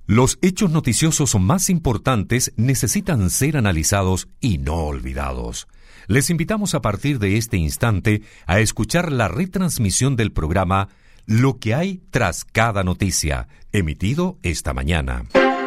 Los hechos noticiosos más importantes necesitan ser analizados y no olvidados. Les invitamos a partir de este instante a escuchar la retransmisión del programa Lo que hay tras cada noticia, emitido esta mañana.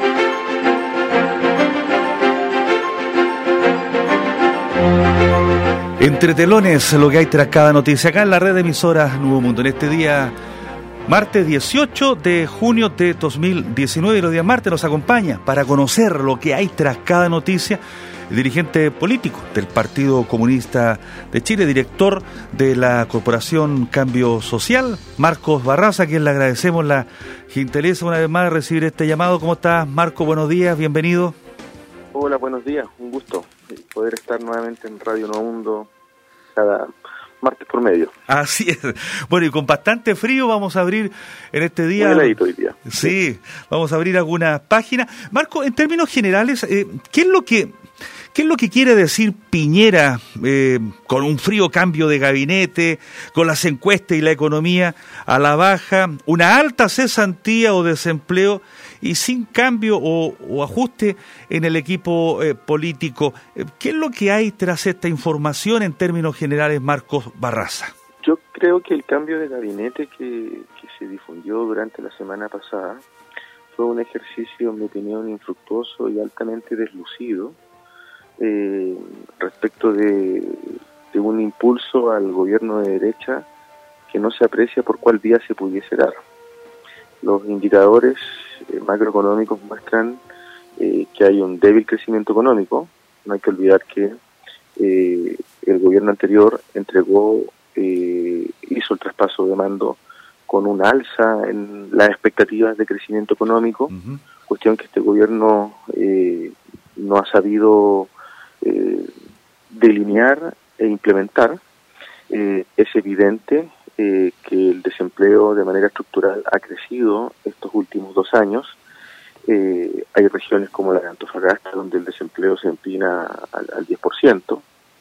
Entre telones, lo que hay tras cada noticia, acá en la red de emisoras Nuevo Mundo, en este día martes 18 de junio de 2019, y los días martes nos acompaña para conocer lo que hay tras cada noticia el dirigente político del Partido Comunista de Chile, director de la Corporación Cambio Social, Marcos Barraza, a quien le agradecemos la gentileza una vez más de recibir este llamado. ¿Cómo estás, Marcos? Buenos días, bienvenido. Hola, buenos días, un gusto poder estar nuevamente en Radio Nuevo Mundo cada martes por medio. Así es. Bueno, y con bastante frío vamos a abrir en este día. Muy heladito hoy día. Sí, vamos a abrir algunas páginas. Marco, en términos generales, ¿qué es lo que quiere decir Piñera con un frío cambio de gabinete, con las encuestas y la economía a la baja, una alta cesantía o desempleo y sin cambio o ajuste en el equipo político? ¿Qué es lo que hay tras esta información en términos generales, Marcos Barraza? Yo creo que el cambio de gabinete que se difundió durante la semana pasada fue un ejercicio, en mi opinión, infructuoso y altamente deslucido respecto de un impulso al gobierno de derecha que no se aprecia por cuál vía se pudiese dar. Los indicadores macroeconómicos muestran que hay un débil crecimiento económico. No hay que olvidar que el gobierno anterior hizo el traspaso de mando con un alza en las expectativas de crecimiento económico, cuestión que este gobierno no ha sabido delinear e implementar. Es evidente que el desempleo de manera estructural ha crecido estos últimos 2 años. Hay regiones como la de Antofagasta donde el desempleo se empina al 10%.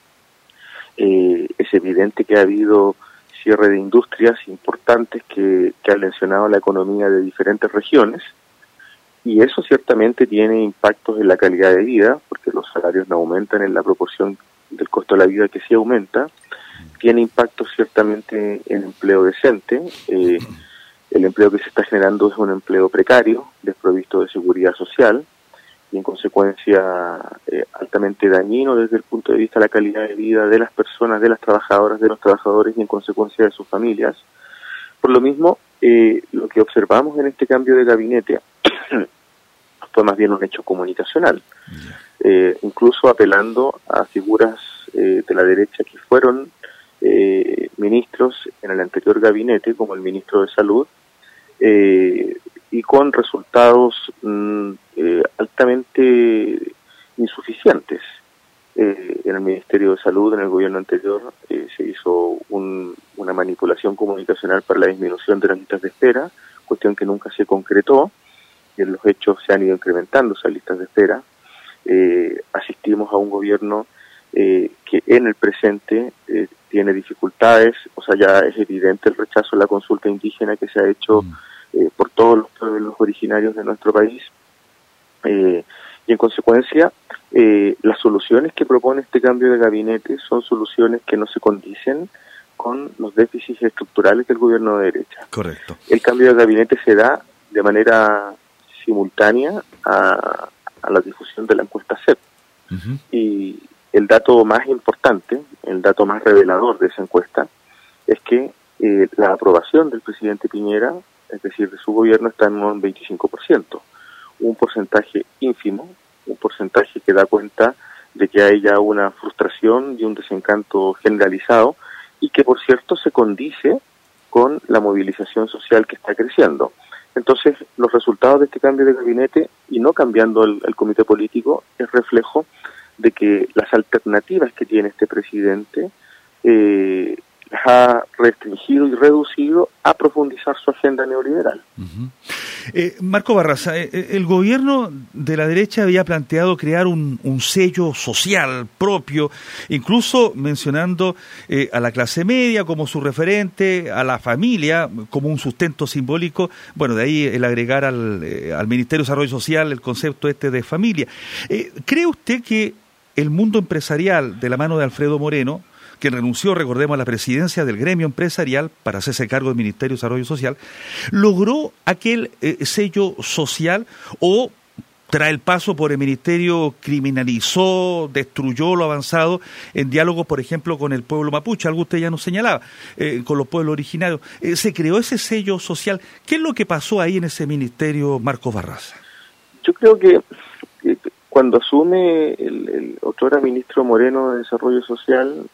Es evidente que ha habido cierre de industrias importantes que han lesionado la economía de diferentes regiones, y eso ciertamente tiene impactos en la calidad de vida, porque los salarios no aumentan en la proporción del costo de la vida que sí aumenta. Tiene impactos ciertamente en empleo decente. El empleo que se está generando es un empleo precario, desprovisto de seguridad social, y en consecuencia altamente dañino desde el punto de vista de la calidad de vida de las personas, de las trabajadoras, de los trabajadores y en consecuencia de sus familias. Por lo mismo, lo que observamos en este cambio de gabinete fue más bien un hecho comunicacional, incluso apelando a figuras de la derecha que fueron ministros en el anterior gabinete, como el ministro de Salud, y con resultados altamente insuficientes. En el Ministerio de Salud, en el gobierno anterior, se hizo una manipulación comunicacional para la disminución de las listas de espera, cuestión que nunca se concretó, y en los hechos se han ido incrementando esas listas de espera. Asistimos a un gobierno que en el presente tiene dificultades, o sea, ya es evidente el rechazo a la consulta indígena que se ha hecho por todos los pueblos originarios de nuestro país, y en consecuencia las soluciones que propone este cambio de gabinete son soluciones que no se condicen con los déficits estructurales del gobierno de derecha. Correcto. El cambio de gabinete se da de manera simultánea a la difusión de la encuesta CEP. Y el dato más importante, el dato más revelador de esa encuesta, es que la aprobación del presidente Piñera, es decir, de su gobierno, está en un 25%, un porcentaje ínfimo, un porcentaje que da cuenta de que hay ya una frustración y un desencanto generalizado, y que, por cierto, se condice con la movilización social que está creciendo. Entonces, los resultados de este cambio de gabinete, y no cambiando el comité político, es reflejo de que las alternativas que tiene este presidente las ha restringido y reducido a profundizar su agenda neoliberal. Marco Barraza, el gobierno de la derecha había planteado crear un sello social propio, incluso mencionando a la clase media como su referente, a la familia como un sustento simbólico, bueno, de ahí el agregar al Ministerio de Desarrollo Social el concepto de familia. ¿Cree usted que el mundo empresarial, de la mano de Alfredo Moreno, que renunció, recordemos, a la presidencia del gremio empresarial para hacerse cargo del Ministerio de Desarrollo Social, logró aquel sello social, o tras el paso por el Ministerio criminalizó, destruyó lo avanzado en diálogo, por ejemplo, con el pueblo mapuche, algo usted ya nos señalaba, con los pueblos originarios? ¿Se creó ese sello social? ¿Qué es lo que pasó ahí en ese ministerio, Marco Barraza? Yo creo que cuando asume el otrora ministro Moreno de Desarrollo Social,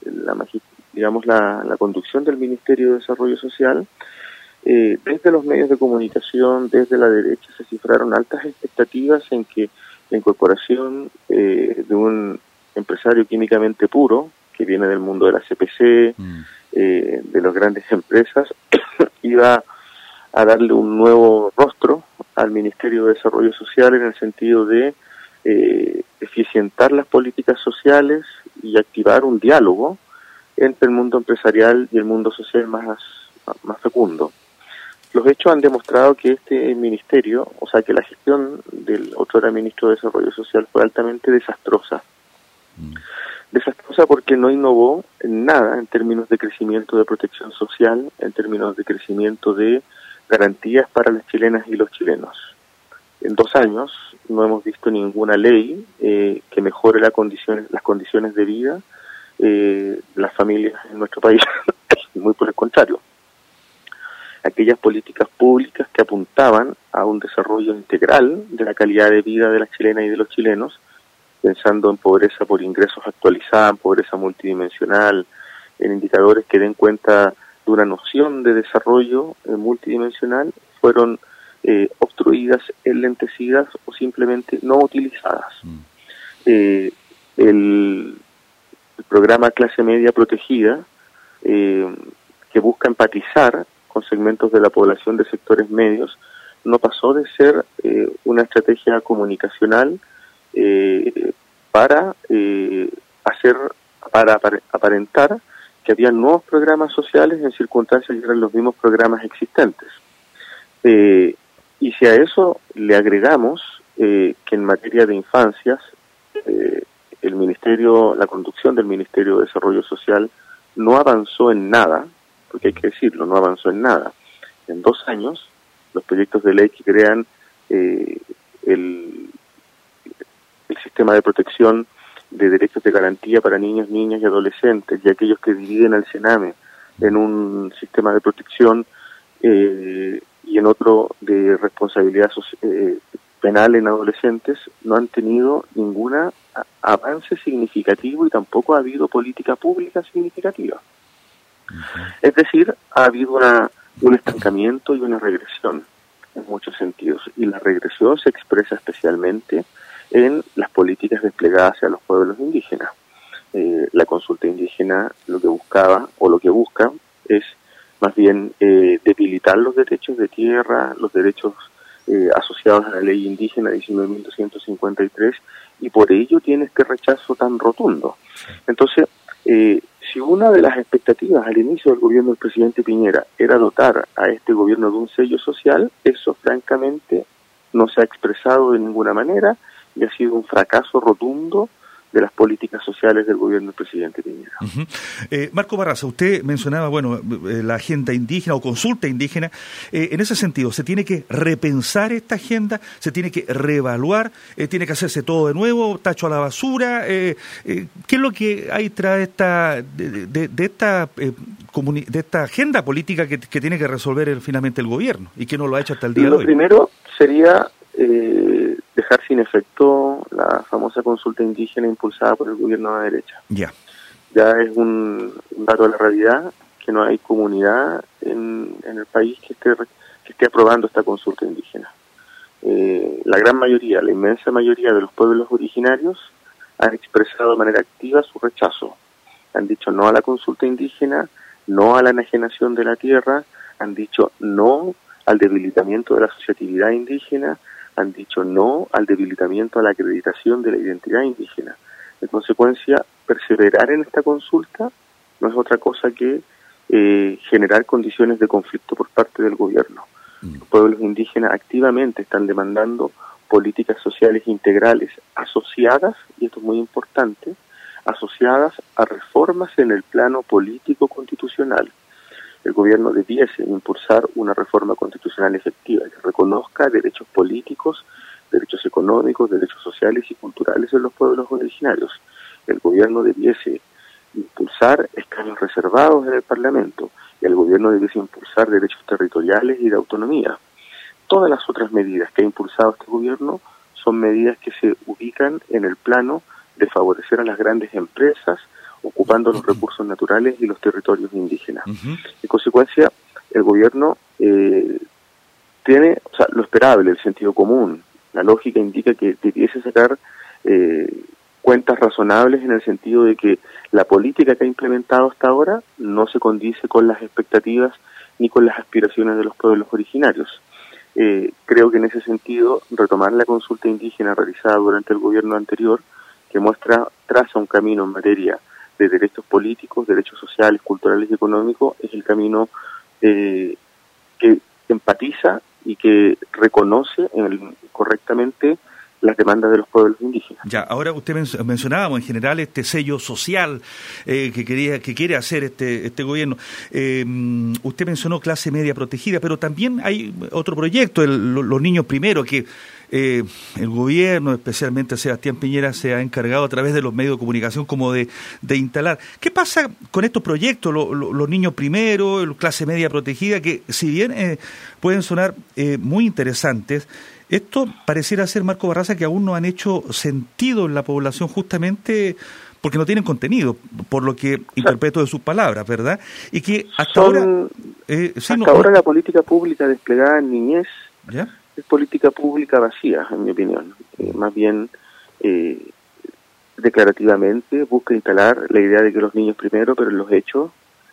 la conducción del Ministerio de Desarrollo Social, desde los medios de comunicación, desde la derecha, se cifraron altas expectativas en que la incorporación de un empresario químicamente puro, que viene del mundo de la CPC, de las grandes empresas, iba a darle un nuevo rostro al Ministerio de Desarrollo Social en el sentido de eficientar las políticas sociales y activar un diálogo entre el mundo empresarial y el mundo social más fecundo. Los hechos han demostrado que este ministerio, o sea, que la gestión del otrora ministro de Desarrollo Social fue altamente desastrosa. Desastrosa porque no innovó en nada en términos de crecimiento de protección social, en términos de crecimiento de garantías para las chilenas y los chilenos. En 2 años no hemos visto ninguna ley que mejore las condiciones de vida de las familias en nuestro país. Muy por el contrario. Aquellas políticas públicas que apuntaban a un desarrollo integral de la calidad de vida de las chilenas y de los chilenos, pensando en pobreza por ingresos actualizada, en pobreza multidimensional, en indicadores que den cuenta de una noción de desarrollo multidimensional, fueron obstruidas, enlentecidas o simplemente no utilizadas. El programa Clase Media Protegida, que busca empatizar con segmentos de la población de sectores medios, no pasó de ser una estrategia comunicacional para aparentar que había nuevos programas sociales en circunstancias que eran los mismos programas existentes. Y si a eso le agregamos que en materia de infancias, la conducción del Ministerio de Desarrollo Social no avanzó en nada, porque hay que decirlo, no avanzó en nada. En 2 años, los proyectos de ley que crean el sistema de protección de derechos de garantía para niños, niñas y adolescentes, y aquellos que dividen al Sename en un sistema de protección y en otro de responsabilidad penal en adolescentes, no han tenido ningún avance significativo y tampoco ha habido política pública significativa. Es decir, ha habido un estancamiento y una regresión en muchos sentidos, y la regresión se expresa especialmente en las políticas desplegadas hacia los pueblos indígenas. La consulta indígena lo que buscaba, o lo que busca, es más bien debilitar los derechos de tierra, los derechos asociados a la ley indígena 19.253, y por ello tiene este rechazo tan rotundo. Entonces, si una de las expectativas al inicio del gobierno del presidente Piñera era dotar a este gobierno de un sello social, eso francamente no se ha expresado de ninguna manera y ha sido un fracaso rotundo de las políticas sociales del gobierno del presidente Piñera. Marco Barraza, usted mencionaba, la agenda indígena o consulta indígena. En ese sentido, ¿se tiene que repensar esta agenda? ¿Se tiene que reevaluar? ¿Tiene que hacerse todo de nuevo? ¿Tacho a la basura? ¿Qué es lo que hay tras de esta agenda política que tiene que resolver finalmente el gobierno y que no lo ha hecho hasta el día de hoy? Lo primero sería dejar sin efecto la famosa consulta indígena impulsada por el gobierno de la derecha. Ya es un dato de la realidad que no hay comunidad en el país que esté aprobando esta consulta indígena. La gran mayoría, la inmensa mayoría de los pueblos originarios han expresado de manera activa su rechazo. Han dicho no a la consulta indígena no a la enajenación de la tierra, han dicho no al debilitamiento de la asociatividad indígena, han dicho no al debilitamiento a la acreditación de la identidad indígena. En consecuencia, perseverar en esta consulta no es otra cosa que generar condiciones de conflicto por parte del gobierno. Los pueblos indígenas activamente están demandando políticas sociales integrales asociadas, y esto es muy importante, asociadas a reformas en el plano político constitucional. El gobierno debiese impulsar una reforma constitucional efectiva que reconozca derechos políticos, derechos económicos, derechos sociales y culturales en los pueblos originarios. El gobierno debiese impulsar escaños reservados en el Parlamento, y el gobierno debiese impulsar derechos territoriales y de autonomía. Todas las otras medidas que ha impulsado este gobierno son medidas que se ubican en el plano de favorecer a las grandes empresas, ocupando los recursos naturales y los territorios indígenas. En consecuencia, el gobierno tiene, lo esperable, el sentido común, la lógica indica que debiese sacar cuentas razonables en el sentido de que la política que ha implementado hasta ahora no se condice con las expectativas ni con las aspiraciones de los pueblos originarios. Creo que en ese sentido, retomar la consulta indígena realizada durante el gobierno anterior, que traza un camino en materia de derechos políticos, derechos sociales, culturales y económicos, es el camino que empatiza y que reconoce correctamente las demandas de los pueblos indígenas. Ya, ahora usted mencionábamos en general este sello social que quiere hacer este gobierno. Usted mencionó clase media protegida, pero también hay otro proyecto, los niños primero, que el gobierno, especialmente Sebastián Piñera, se ha encargado a través de los medios de comunicación como de instalar. ¿Qué pasa con estos proyectos, los niños primero, clase media protegida, que si bien pueden sonar muy interesantes, esto pareciera ser, Marco Barraza, que aún no han hecho sentido en la población justamente porque no tienen contenido, por lo que interpreto de sus palabras, ¿verdad? Y que hasta ahora la política pública desplegada en niñez, ¿ya?, es política pública vacía, en mi opinión. Más bien, declarativamente busca instalar la idea de que los niños primero, pero en los hechos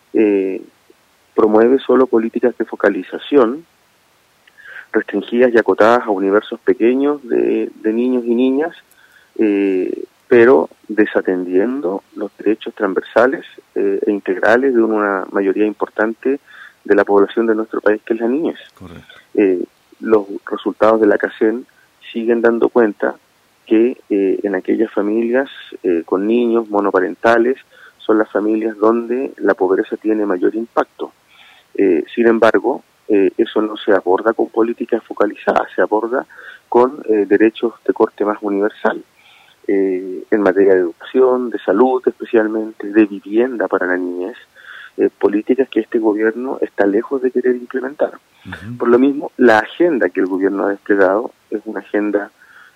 promueve solo políticas de focalización restringidas y acotadas a universos pequeños de niños y niñas, pero desatendiendo los derechos transversales e integrales de una mayoría importante de la población de nuestro país, que es la niñez. Correcto. Los resultados de la CACEN siguen dando cuenta que en aquellas familias con niños monoparentales son las familias donde la pobreza tiene mayor impacto. Sin embargo, eso no se aborda con políticas focalizadas, se aborda con derechos de corte más universal, en materia de educación, de salud especialmente, de vivienda para la niñez, políticas que este gobierno está lejos de querer implementar. Uh-huh. Por lo mismo, la agenda que el gobierno ha desplegado es una agenda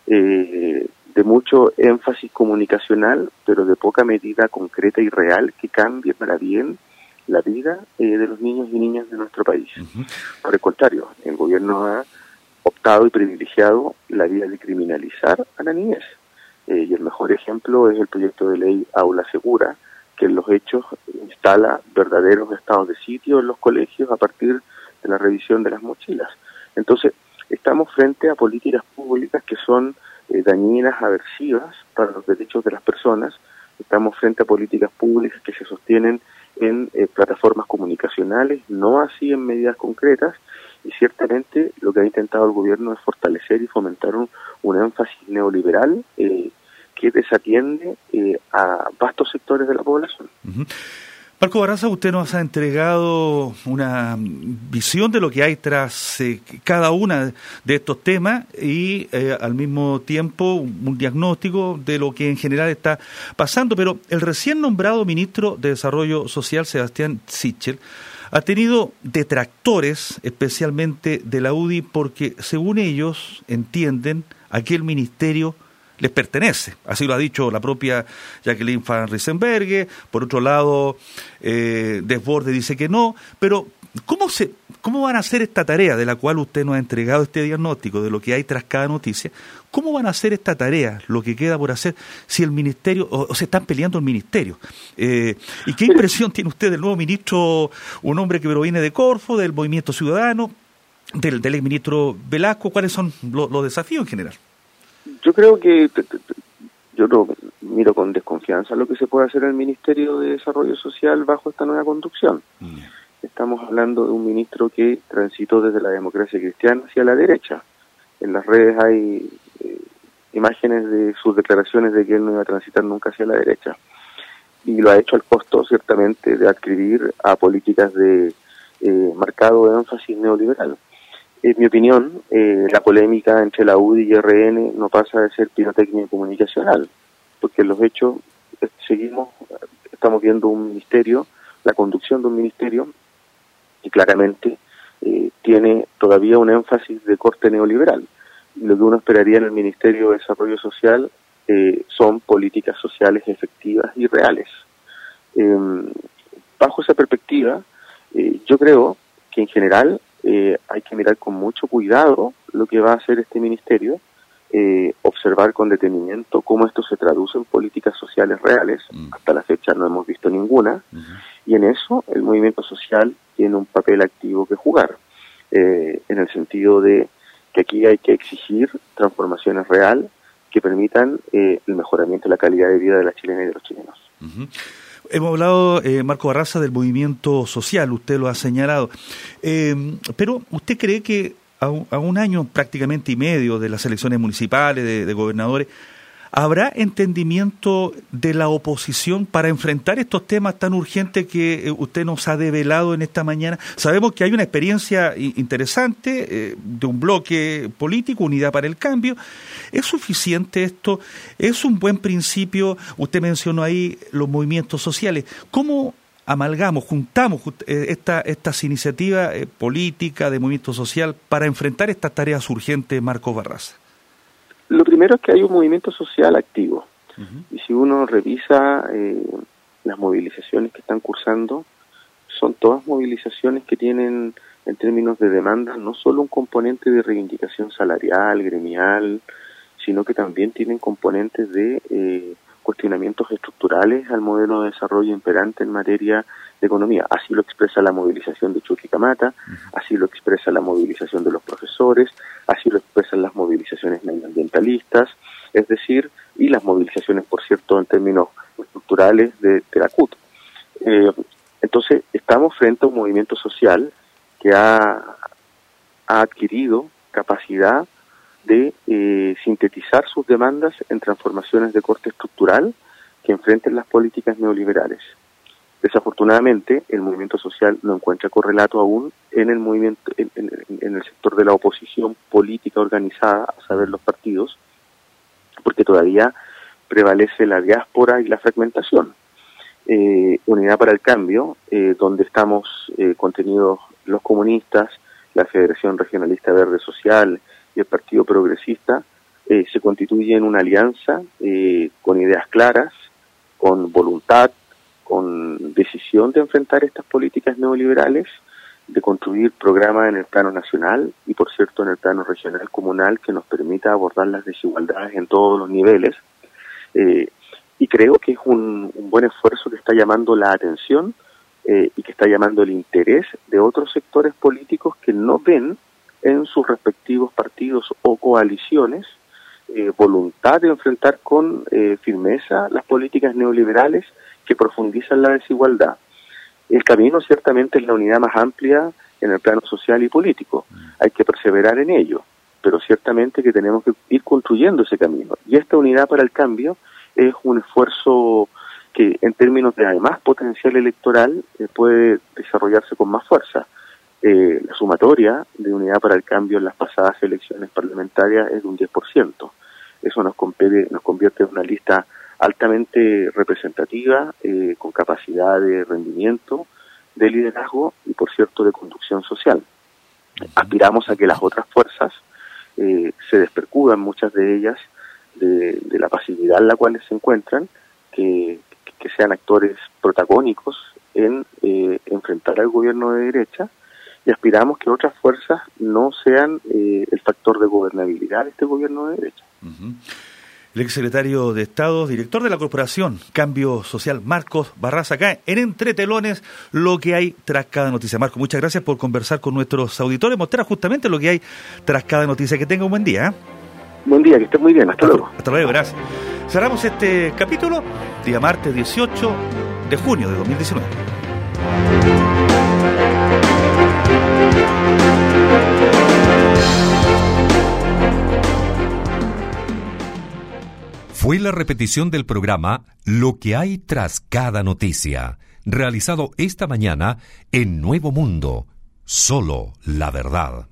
de mucho énfasis comunicacional, pero de poca medida concreta y real que cambie para bien la vida de los niños y niñas de nuestro país. Uh-huh. Por el contrario, el gobierno ha optado y privilegiado la vía de criminalizar a la niñez. Y el mejor ejemplo es el proyecto de ley Aula Segura, que en los hechos instala verdaderos estados de sitio en los colegios a partir de la revisión de las mochilas. Entonces, estamos frente a políticas públicas que son dañinas, aversivas para los derechos de las personas. Estamos frente a políticas públicas que se sostienen en plataformas comunicacionales, no así en medidas concretas, y ciertamente lo que ha intentado el gobierno es fortalecer y fomentar un énfasis neoliberal que desatiende a vastos sectores de la población. Uh-huh. Marco Barraza, usted nos ha entregado una visión de lo que hay tras cada una de estos temas y al mismo tiempo un diagnóstico de lo que en general está pasando, pero el recién nombrado ministro de Desarrollo Social, Sebastián Sichel, ha tenido detractores, especialmente de la UDI, porque según ellos entienden aquel ministerio les pertenece. Así lo ha dicho la propia Jacqueline Van Riesenberghe. Por otro lado, Desbordes dice que no, pero ¿Cómo van a hacer esta tarea de la cual usted nos ha entregado este diagnóstico de lo que hay tras cada noticia? ¿Cómo van a hacer esta tarea, lo que queda por hacer, si el ministerio, o se están peleando el ministerio? ¿Y qué impresión tiene usted del nuevo ministro, un hombre que proviene de Corfo, del Movimiento Ciudadano, del exministro Velasco? ¿Cuáles son los desafíos en general? Yo creo que yo lo miro con desconfianza lo que se puede hacer en el Ministerio de Desarrollo Social bajo esta nueva conducción. Estamos hablando de un ministro que transitó desde la democracia cristiana hacia la derecha. En las redes hay imágenes de sus declaraciones de que él no iba a transitar nunca hacia la derecha. Y lo ha hecho al costo, ciertamente, de adscribir a políticas de marcado énfasis neoliberal. En mi opinión, la polémica entre la UDI y RN no pasa de ser pirotecnia comunicacional, porque en los hechos estamos viendo un ministerio, la conducción de un ministerio, y claramente tiene todavía un énfasis de corte neoliberal. Lo que uno esperaría en el Ministerio de Desarrollo Social son políticas sociales efectivas y reales. Bajo esa perspectiva, yo creo que en general hay que mirar con mucho cuidado lo que va a hacer este ministerio, observar con detenimiento cómo esto se traduce en políticas sociales reales. Hasta la fecha no hemos visto ninguna, y en eso el movimiento social tiene un papel activo que jugar, en el sentido de que aquí hay que exigir transformaciones reales que permitan el mejoramiento de la calidad de vida de las chilenas y de los chilenos. Hemos hablado, Marco Barraza, del movimiento social, usted lo ha señalado, pero ¿usted cree que a un año prácticamente y medio de las elecciones municipales, de gobernadores, habrá entendimiento de la oposición para enfrentar estos temas tan urgentes que usted nos ha develado en esta mañana? Sabemos que hay una experiencia interesante de un bloque político, Unidad para el Cambio. ¿Es suficiente esto? ¿Es un buen principio? Usted mencionó ahí los movimientos sociales. ¿Cómo juntamos estas iniciativas políticas de movimiento social para enfrentar estas tareas urgentes, Marcos Barraza? Lo primero es que hay un movimiento social activo. Y si uno revisa las movilizaciones que están cursando, son todas movilizaciones que tienen, en términos de demanda, no solo un componente de reivindicación salarial, gremial, sino que también tienen componentes de cuestionamientos estructurales al modelo de desarrollo imperante en materia de economía. Así lo expresa la movilización de Chuquicamata, así lo expresa la movilización de los profesores, así lo expresan las movilizaciones medioambientalistas, es decir, y las movilizaciones, por cierto, en términos estructurales de la CUT. Entonces, estamos frente a un movimiento social que ha adquirido capacidad de sintetizar sus demandas en transformaciones de corte estructural que enfrenten las políticas neoliberales. Desafortunadamente, el movimiento social no encuentra correlato aún en el movimiento, en el sector de la oposición política organizada, a saber, los partidos, porque todavía prevalece la diáspora y la fragmentación. Unidad para el Cambio, donde estamos contenidos los comunistas, la Federación Regionalista Verde Social y el Partido Progresista, se constituye en una alianza con ideas claras, con voluntad, con decisión de enfrentar estas políticas neoliberales, de construir programas en el plano nacional y, por cierto, en el plano regional comunal que nos permita abordar las desigualdades en todos los niveles. Y creo que es un buen esfuerzo que está llamando la atención y que está llamando el interés de otros sectores políticos que no ven en sus respectivos partidos o coaliciones voluntad de enfrentar con firmeza las políticas neoliberales que profundizan la desigualdad. El camino ciertamente es la unidad más amplia en el plano social y político. Hay que perseverar en ello, pero ciertamente que tenemos que ir construyendo ese camino. Y esta Unidad para el Cambio es un esfuerzo que, en términos de además potencial electoral, puede desarrollarse con más fuerza. La sumatoria de Unidad para el Cambio en las pasadas elecciones parlamentarias es de un 10%. Eso nos convierte en una lista altamente representativa, con capacidad de rendimiento, de liderazgo y, por cierto, de conducción social. Aspiramos a que las otras fuerzas se despercudan, muchas de ellas, de la pasividad en la cual se encuentran, que sean actores protagónicos en enfrentar al gobierno de derecha y aspiramos que otras fuerzas no sean el factor de gobernabilidad de este gobierno de derecha. Uh-huh. El exsecretario de Estado, director de la Corporación Cambio Social, Marcos Barraza, acá en Entre Telones, lo que hay tras cada noticia. Marcos, muchas gracias por conversar con nuestros auditores, mostrar justamente lo que hay tras cada noticia. Que tenga un buen día. Buen día, que esté muy bien. Hasta luego. Hasta luego, gracias. Cerramos este capítulo, día martes 18 de junio de 2019. Fue la repetición del programa Lo que hay tras cada noticia, realizado esta mañana en Nuevo Mundo. Solo la verdad.